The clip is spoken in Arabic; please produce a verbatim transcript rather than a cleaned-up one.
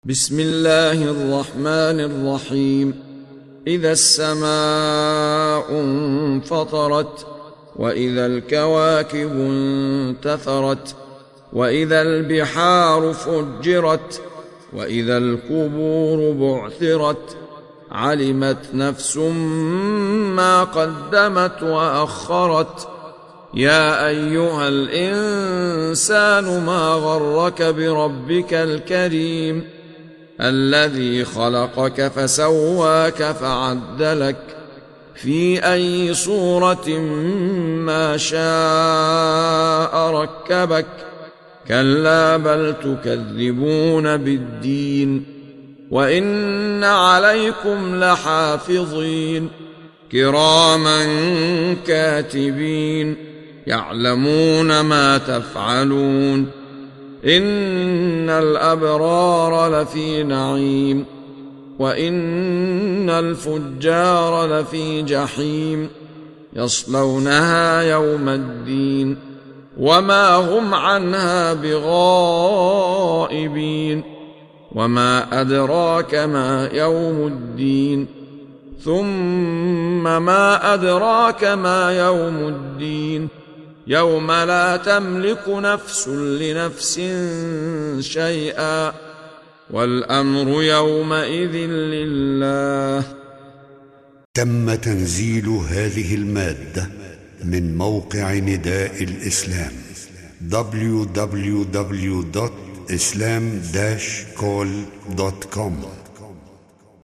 بسم الله الرحمن الرحيم. إذا السماء انفطرت، وإذا الكواكب انتثرت، وإذا البحار فجرت، وإذا القبور بعثرت، علمت نفس ما قدمت وأخرت. يا أيها الإنسان ما غرك بربك الكريم الذي خلقك فسواك فعدلك في أي صورة ما شاء ركبك. كلا بل تكذبون بالدين، وإن عليكم لحافظين كراما كاتبين يعلمون ما تفعلون. إن الأبرار لفي نعيم، وإن الفجار لفي جحيم يصلونها يوم الدين وما هم عنها بغائبين. وما أدراك ما يوم الدين، ثم ما أدراك ما يوم الدين، يوم لا تملك نفس لنفس شيئا والأمر يومئذ لله. تم تنزيل هذه المادة من موقع نداء الإسلام دبليو دبليو دبليو دوت إسلام داش كول دوت كوم.